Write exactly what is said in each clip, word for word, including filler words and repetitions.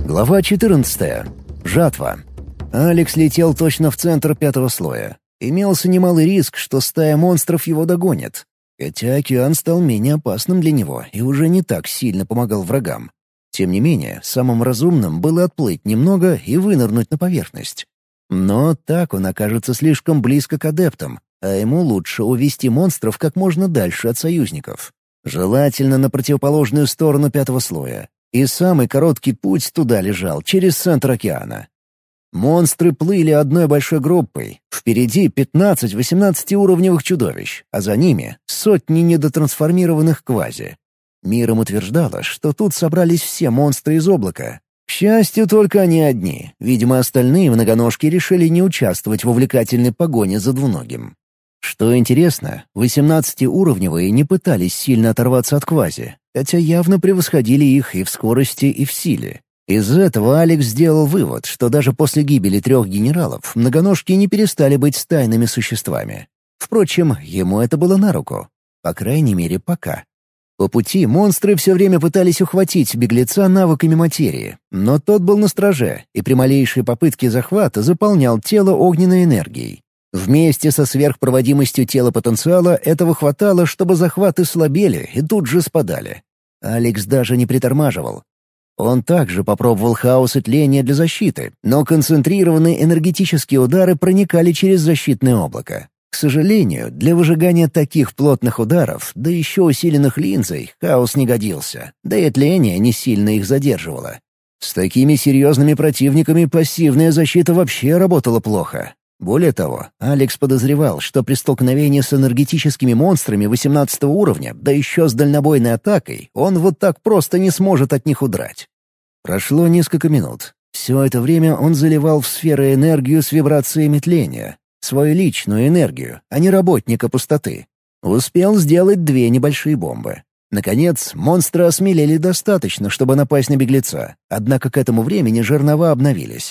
Глава четырнадцатая. Жатва. Алекс летел точно в центр пятого слоя. Имелся немалый риск, что стая монстров его догонит. Хотя океан стал менее опасным для него и уже не так сильно помогал врагам. Тем не менее, самым разумным было отплыть немного и вынырнуть на поверхность. Но так он окажется слишком близко к адептам, а ему лучше увести монстров как можно дальше от союзников. Желательно на противоположную сторону пятого слоя. И самый короткий путь туда лежал через центр океана. Монстры плыли одной большой группой. Впереди пятнадцать-восемнадцатиуровневых чудовищ, а за ними сотни недотрансформированных квази. Миром утверждала, что тут собрались все монстры из облака. К счастью, только они одни. Видимо, остальные многоножки решили не участвовать в увлекательной погоне за двуногим. Что интересно, восемнадцатиуровневые не пытались сильно оторваться от квази, хотя явно превосходили их и в скорости, и в силе. Из этого Алекс сделал вывод, что даже после гибели трех генералов многоножки не перестали быть стайными существами. Впрочем, ему это было на руку. По крайней мере, пока. По пути монстры все время пытались ухватить беглеца навыками материи, но тот был настроже и при малейшей попытке захвата заполнял тело огненной энергией. Вместе со сверхпроводимостью тела потенциала этого хватало, чтобы захваты слабели и тут же спадали. Алекс даже не притормаживал. Он также попробовал хаос и тление для защиты, но концентрированные энергетические удары проникали через защитное облако. К сожалению, для выжигания таких плотных ударов, да еще усиленных линзой, хаос не годился, да и тление не сильно их задерживало. С такими серьезными противниками пассивная защита вообще работала плохо. Более того, Алекс подозревал, что при столкновении с энергетическими монстрами восемнадцатого уровня, да еще с дальнобойной атакой, он вот так просто не сможет от них удрать. Прошло несколько минут. Все это время он заливал в сферы энергию с вибрациями тления. Свою личную энергию, а не работника пустоты. Успел сделать две небольшие бомбы. Наконец, монстры осмелели достаточно, чтобы напасть на беглеца, однако к этому времени жернова обновились.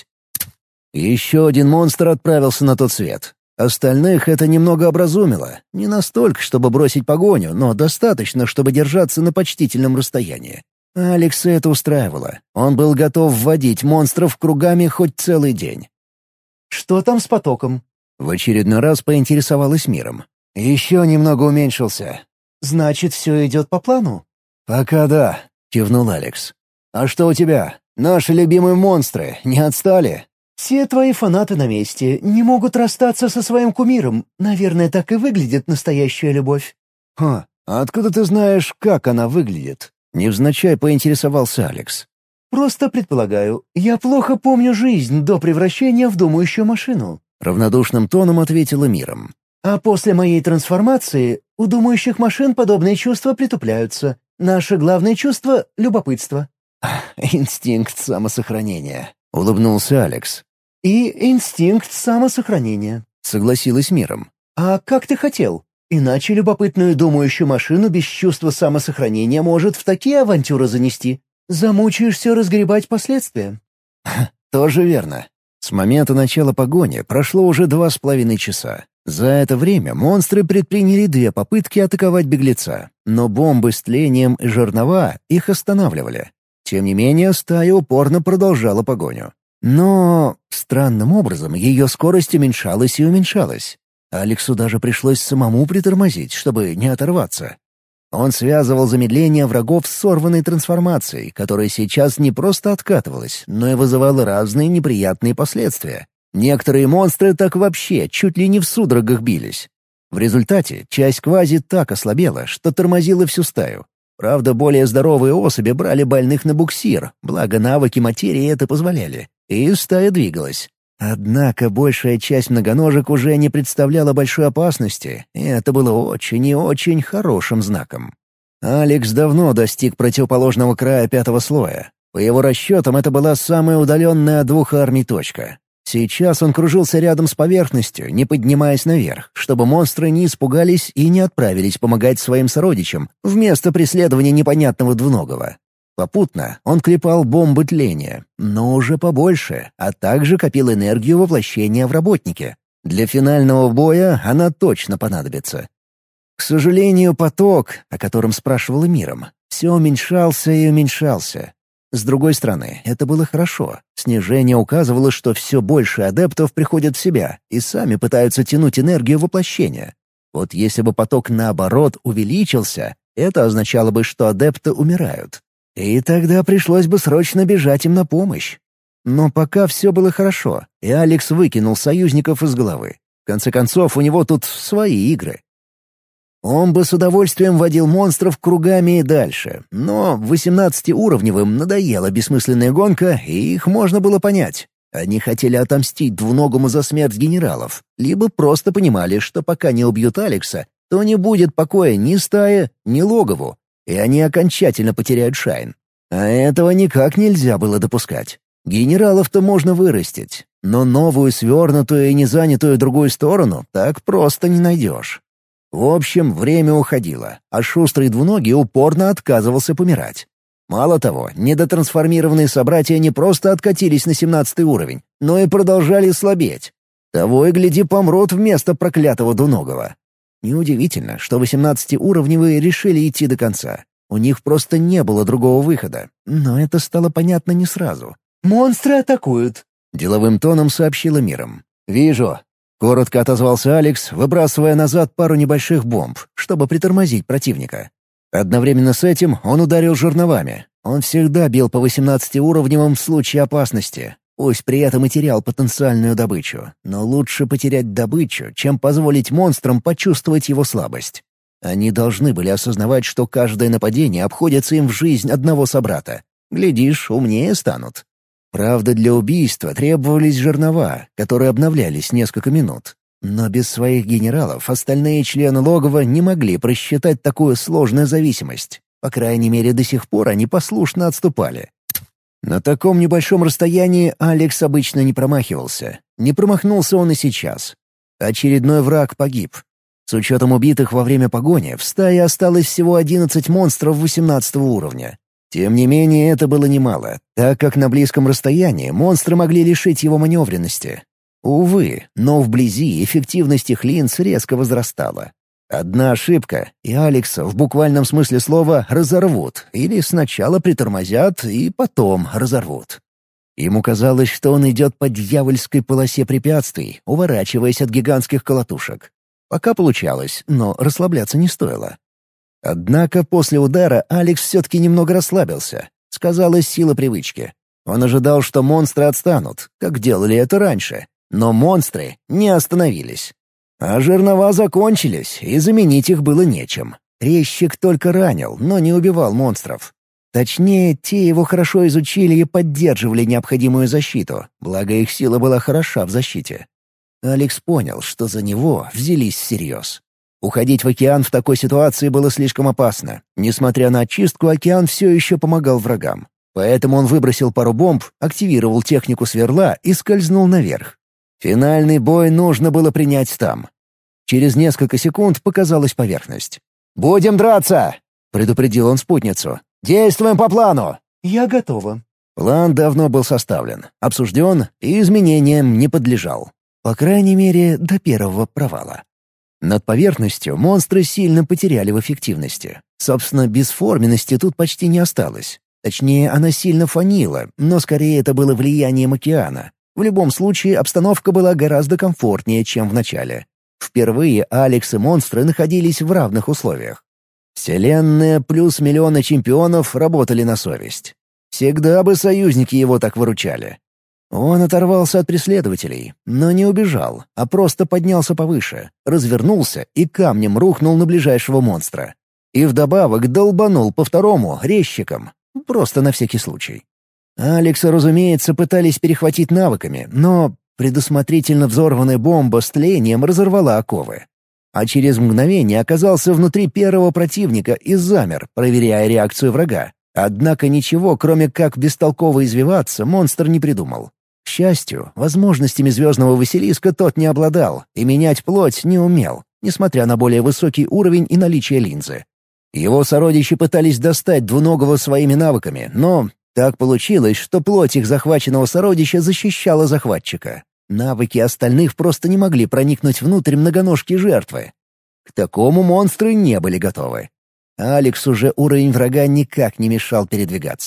Еще один монстр отправился на тот свет. Остальных это немного образумило. Не настолько, чтобы бросить погоню, но достаточно, чтобы держаться на почтительном расстоянии. Алекса это устраивало. Он был готов вводить монстров кругами хоть целый день. «Что там с потоком?» В очередной раз поинтересовалась миром. «Еще немного уменьшился». «Значит, все идет по плану?» «Пока да», — кивнул Алекс. «А что у тебя? Наши любимые монстры не отстали?» «Все твои фанаты на месте, не могут расстаться со своим кумиром. Наверное, так и выглядит настоящая любовь». «Ха, а откуда ты знаешь, как она выглядит?» Невзначай поинтересовался Алекс. «Просто предполагаю. Я плохо помню жизнь до превращения в думающую машину». Равнодушным тоном ответила миром. «А после моей трансформации у думающих машин подобные чувства притупляются. Наше главное чувство — любопытство». «Инстинкт самосохранения», — улыбнулся Алекс. «И инстинкт самосохранения», — согласилась миром. «А как ты хотел? Иначе любопытную думающую машину без чувства самосохранения может в такие авантюры занести. Замучаешься разгребать последствия». «Тоже верно». С момента начала погони прошло уже два с половиной часа. За это время монстры предприняли две попытки атаковать беглеца, но бомбы с тлением и жернова их останавливали. Тем не менее, стая упорно продолжала погоню. Но странным образом ее скорость уменьшалась и уменьшалась. Алексу даже пришлось самому притормозить, чтобы не оторваться. Он связывал замедление врагов с сорванной трансформацией, которая сейчас не просто откатывалась, но и вызывала разные неприятные последствия. Некоторые монстры так вообще чуть ли не в судорогах бились. В результате часть квази так ослабела, что тормозила всю стаю. Правда, более здоровые особи брали больных на буксир, благо навыки материи это позволяли, и стая двигалась. Однако большая часть многоножек уже не представляла большой опасности, и это было очень и очень хорошим знаком. Алекс давно достиг противоположного края пятого слоя. По его расчетам, это была самая удаленная от двух армий точка. Сейчас он кружился рядом с поверхностью, не поднимаясь наверх, чтобы монстры не испугались и не отправились помогать своим сородичам вместо преследования непонятного двуногого. Попутно он клепал бомбы тления, но уже побольше, а также копил энергию воплощения в работнике. Для финального боя она точно понадобится. К сожалению, поток, о котором спрашивала миром, все уменьшался и уменьшался. С другой стороны, это было хорошо. Снижение указывало, что все больше адептов приходят в себя и сами пытаются тянуть энергию воплощения. Вот если бы поток, наоборот, увеличился, это означало бы, что адепты умирают. И тогда пришлось бы срочно бежать им на помощь. Но пока все было хорошо, и Алекс выкинул союзников из головы. В конце концов, у него тут свои игры. Он бы с удовольствием водил монстров кругами и дальше, но восемнадцатиуровневым надоела бессмысленная гонка, и их можно было понять. Они хотели отомстить двуногому за смерть генералов, либо просто понимали, что пока не убьют Алекса, то не будет покоя ни стае, ни логову, и они окончательно потеряют Шайн. А этого никак нельзя было допускать. Генералов-то можно вырастить, но новую свернутую и незанятую другую сторону так просто не найдешь. В общем, время уходило, а шустрый двуногий упорно отказывался помирать. Мало того, недотрансформированные собратья не просто откатились на семнадцатый уровень, но и продолжали слабеть. Того и гляди, помрут вместо проклятого двуногого. Неудивительно, что восемнадцатиуровневые решили идти до конца. У них просто не было другого выхода, но это стало понятно не сразу. «Монстры атакуют», — деловым тоном сообщила Миром. «Вижу». Коротко отозвался Алекс, выбрасывая назад пару небольших бомб, чтобы притормозить противника. Одновременно с этим он ударил жерновами. Он всегда бил по восемнадцатиуровневым в случае опасности, пусть при этом и терял потенциальную добычу. Но лучше потерять добычу, чем позволить монстрам почувствовать его слабость. Они должны были осознавать, что каждое нападение обходится им в жизнь одного собрата. Глядишь, умнее станут. Правда, для убийства требовались жернова, которые обновлялись несколько минут. Но без своих генералов остальные члены логова не могли просчитать такую сложную зависимость. По крайней мере, до сих пор они послушно отступали. На таком небольшом расстоянии Алекс обычно не промахивался. Не промахнулся он и сейчас. Очередной враг погиб. С учетом убитых во время погони, в стае осталось всего одиннадцать монстров восемнадцатого уровня. Тем не менее, это было немало, так как на близком расстоянии монстры могли лишить его маневренности. Увы, но вблизи эффективность их линз резко возрастала. Одна ошибка, и Алекса в буквальном смысле слова разорвут, или сначала притормозят и потом разорвут. Ему казалось, что он идет по дьявольской полосе препятствий, уворачиваясь от гигантских колотушек. Пока получалось, но расслабляться не стоило. Однако после удара Алекс все-таки немного расслабился. Сказалась сила привычки. Он ожидал, что монстры отстанут, как делали это раньше. Но монстры не остановились. А жернова закончились, и заменить их было нечем. Резчик только ранил, но не убивал монстров. Точнее, те его хорошо изучили и поддерживали необходимую защиту, благо их сила была хороша в защите. Алекс понял, что за него взялись всерьез. Уходить в океан в такой ситуации было слишком опасно. Несмотря на очистку, океан все еще помогал врагам. Поэтому он выбросил пару бомб, активировал технику сверла и скользнул наверх. Финальный бой нужно было принять там. Через несколько секунд показалась поверхность. «Будем драться!» — предупредил он спутницу. «Действуем по плану!» «Я готова». План давно был составлен, обсужден и изменениям не подлежал. По крайней мере, до первого провала. Над поверхностью монстры сильно потеряли в эффективности. Собственно, бесформенности тут почти не осталось. Точнее, она сильно фанила, но скорее это было влиянием океана. В любом случае, обстановка была гораздо комфортнее, чем в начале. Впервые Алекс и монстры находились в равных условиях. Вселенная плюс миллионы чемпионов работали на совесть. Всегда бы союзники его так выручали. Он оторвался от преследователей, но не убежал, а просто поднялся повыше, развернулся и камнем рухнул на ближайшего монстра. И вдобавок долбанул по второму резчиком, просто на всякий случай. Алекса, разумеется, пытались перехватить навыками, но предусмотрительно взорванная бомба с тлением разорвала оковы. А через мгновение оказался внутри первого противника и замер, проверяя реакцию врага. Однако ничего, кроме как бестолково извиваться, монстр не придумал. К счастью, возможностями звездного Василиска тот не обладал и менять плоть не умел, несмотря на более высокий уровень и наличие линзы. Его сородичи пытались достать двуногого своими навыками, но так получилось, что плоть их захваченного сородича защищала захватчика. Навыки остальных просто не могли проникнуть внутрь многоножки жертвы. К такому монстры не были готовы. Алекс уже уровень врага никак не мешал передвигаться.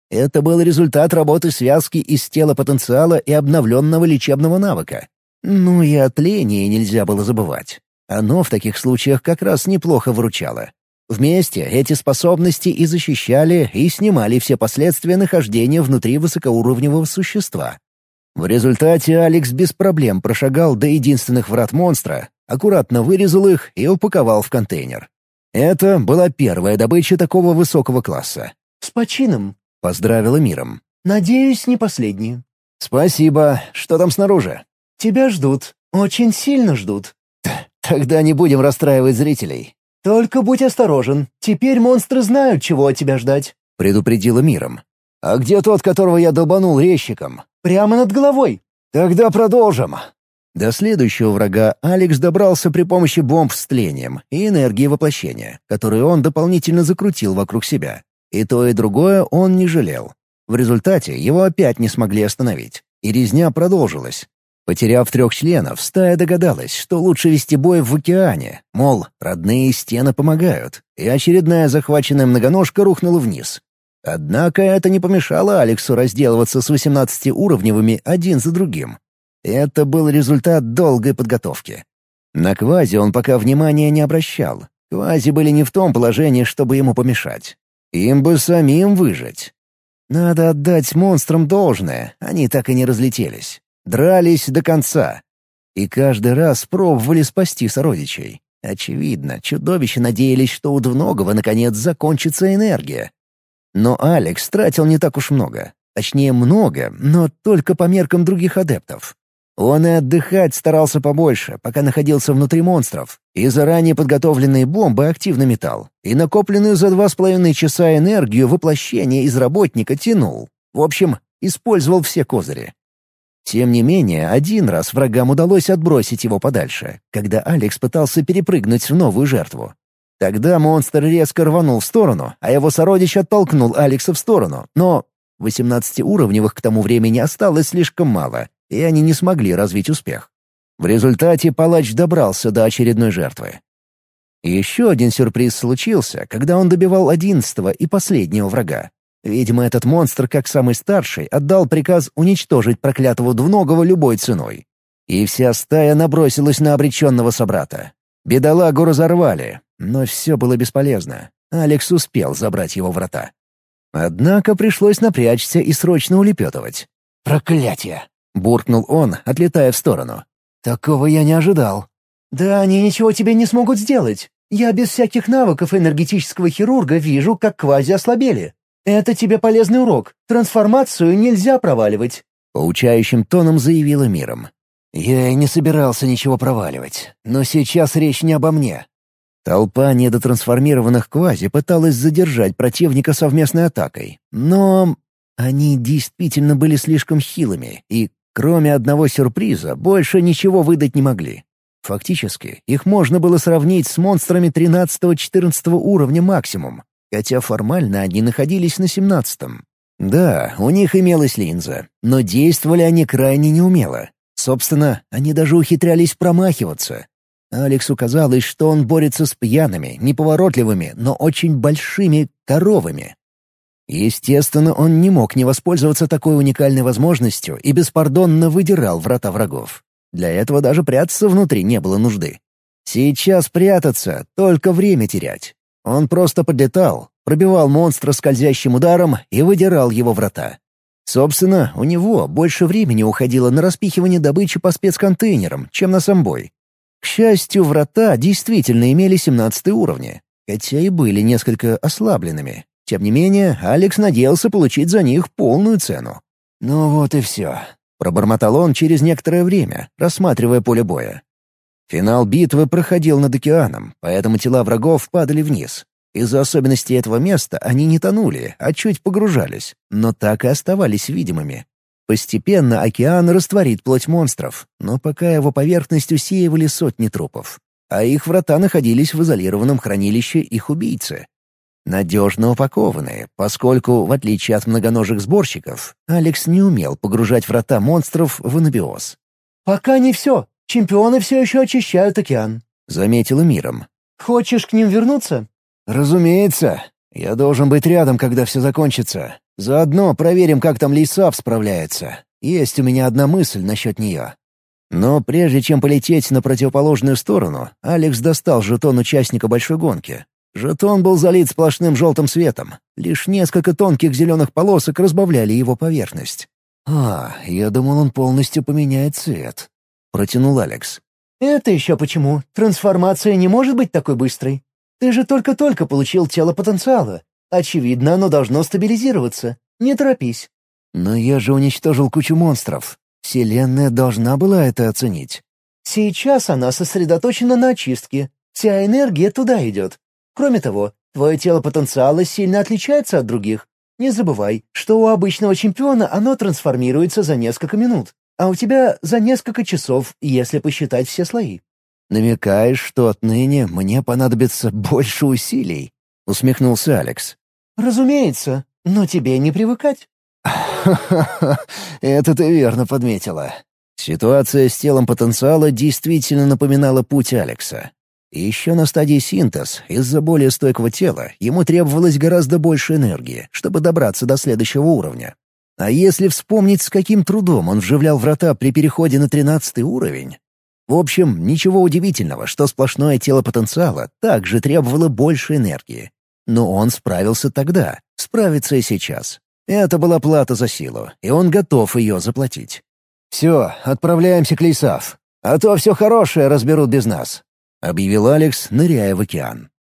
Это был результат работы связки из тела потенциала и обновленного лечебного навыка. Ну и о тлении нельзя было забывать. Оно в таких случаях как раз неплохо выручало. Вместе эти способности и защищали, и снимали все последствия нахождения внутри высокоуровневого существа. В результате Алекс без проблем прошагал до единственных врат монстра, аккуратно вырезал их и упаковал в контейнер. Это была первая добыча такого высокого класса. «С почином!» — поздравила миром. «Надеюсь, не последний». «Спасибо. Что там снаружи?» «Тебя ждут. Очень сильно ждут». «Тогда не будем расстраивать зрителей». «Только будь осторожен. Теперь монстры знают, чего от тебя ждать», — предупредила миром. «А где тот, которого я долбанул резчиком?» «Прямо над головой». «Тогда продолжим». До следующего врага Алекс добрался при помощи бомб с тлением и энергии воплощения, которую он дополнительно закрутил вокруг себя. И то, и другое он не жалел. В результате его опять не смогли остановить, и резня продолжилась. Потеряв трех членов, стая догадалась, что лучше вести бой в океане, мол, родные стены помогают, и очередная захваченная многоножка рухнула вниз. Однако это не помешало Алексу разделываться с восемнадцатиуровневыми один за другим. Это был результат долгой подготовки. На Квази он пока внимания не обращал. Квази были не в том положении, чтобы ему помешать. Им бы самим выжить. Надо отдать монстрам должное, они так и не разлетелись. Дрались до конца. И каждый раз пробовали спасти сородичей. Очевидно, чудовища надеялись, что у двуногого наконец закончится энергия. Но Алекс тратил не так уж много. Точнее, много, но только по меркам других адептов. Он и отдыхать старался побольше, пока находился внутри монстров, и заранее подготовленные бомбы активно метал, и накопленную за два с половиной часа энергию воплощения из работника тянул. В общем, использовал все козыри. Тем не менее, один раз врагам удалось отбросить его подальше, когда Алекс пытался перепрыгнуть в новую жертву. Тогда монстр резко рванул в сторону, а его сородич оттолкнул Алекса в сторону, но восемнадцатиуровневых к тому времени осталось слишком мало, и они не смогли развить успех. В результате палач добрался до очередной жертвы. Еще один сюрприз случился, когда он добивал одиннадцатого и последнего врага. Видимо, этот монстр, как самый старший, отдал приказ уничтожить проклятого двуногого любой ценой. И вся стая набросилась на обреченного собрата. Бедолагу разорвали, но все было бесполезно. Алекс успел забрать его врата. Однако пришлось напрячься и срочно улепетывать. «Проклятие!» — буркнул он, отлетая в сторону. «Такого я не ожидал». «Да они ничего тебе не смогут сделать. Я без всяких навыков энергетического хирурга вижу, как Квази ослабели. Это тебе полезный урок. Трансформацию нельзя проваливать», — поучающим тоном заявила миром. «Я и не собирался ничего проваливать, но сейчас речь не обо мне». Толпа недотрансформированных Квази пыталась задержать противника совместной атакой, но они действительно были слишком хилыми и, кроме одного сюрприза, больше ничего выдать не могли. Фактически, их можно было сравнить с монстрами тринадцатого-четырнадцатого уровня максимум, хотя формально они находились на семнадцатом. Да, у них имелась линза, но действовали они крайне неумело. Собственно, они даже ухитрялись промахиваться. Алексу казалось, что он борется с пьяными, неповоротливыми, но очень большими коровами. Естественно, он не мог не воспользоваться такой уникальной возможностью и беспардонно выдирал врата врагов. Для этого даже прятаться внутри не было нужды. Сейчас прятаться — только время терять. Он просто подлетал, пробивал монстра скользящим ударом и выдирал его врата. Собственно, у него больше времени уходило на распихивание добычи по спецконтейнерам, чем на сам бой. К счастью, врата действительно имели семнадцатые уровни, хотя и были несколько ослабленными. Тем не менее, Алекс надеялся получить за них полную цену. «Ну вот и все», — пробормотал он через некоторое время, рассматривая поле боя. Финал битвы проходил над океаном, поэтому тела врагов падали вниз. Из-за особенностей этого места они не тонули, а чуть погружались, но так и оставались видимыми. Постепенно океан растворит плоть монстров, но пока его поверхность усеивали сотни трупов, а их врата находились в изолированном хранилище их убийцы. Надежно упакованные, поскольку, в отличие от многоножек сборщиков, Алекс не умел погружать врата монстров в анабиоз. «Пока не все. Чемпионы все еще очищают океан», — заметила миром. «Хочешь к ним вернуться?» «Разумеется. Я должен быть рядом, когда все закончится. Заодно проверим, как там Лейсав справляется. Есть у меня одна мысль насчет нее». Но прежде чем полететь на противоположную сторону, Алекс достал жетон участника большой гонки. Жетон был залит сплошным желтым светом. Лишь несколько тонких зеленых полосок разбавляли его поверхность. «А, я думал, он полностью поменяет цвет», — протянул Алекс. «Это еще почему? Трансформация не может быть такой быстрой. Ты же только-только получил тело потенциала. Очевидно, оно должно стабилизироваться. Не торопись». «Но я же уничтожил кучу монстров. Вселенная должна была это оценить». «Сейчас она сосредоточена на очистке. Вся энергия туда идет. Кроме того, твое тело потенциала сильно отличается от других. Не забывай, что у обычного чемпиона оно трансформируется за несколько минут, а у тебя за несколько часов, если посчитать все слои». «Намекаешь, что отныне мне понадобится больше усилий?» — усмехнулся Алекс. «Разумеется, но тебе не привыкать». «Ха-ха-ха, это ты верно подметила». Ситуация с телом потенциала действительно напоминала путь Алекса. И еще на стадии синтез, из-за более стойкого тела, ему требовалось гораздо больше энергии, чтобы добраться до следующего уровня. А если вспомнить, с каким трудом он вживлял врата при переходе на тринадцатый уровень... В общем, ничего удивительного, что сплошное тело потенциала также требовало больше энергии. Но он справился тогда, справится и сейчас. Это была плата за силу, и он готов ее заплатить. «Все, отправляемся к Лейсав, а то все хорошее разберут без нас», — объявил Алекс, ныряя в океан.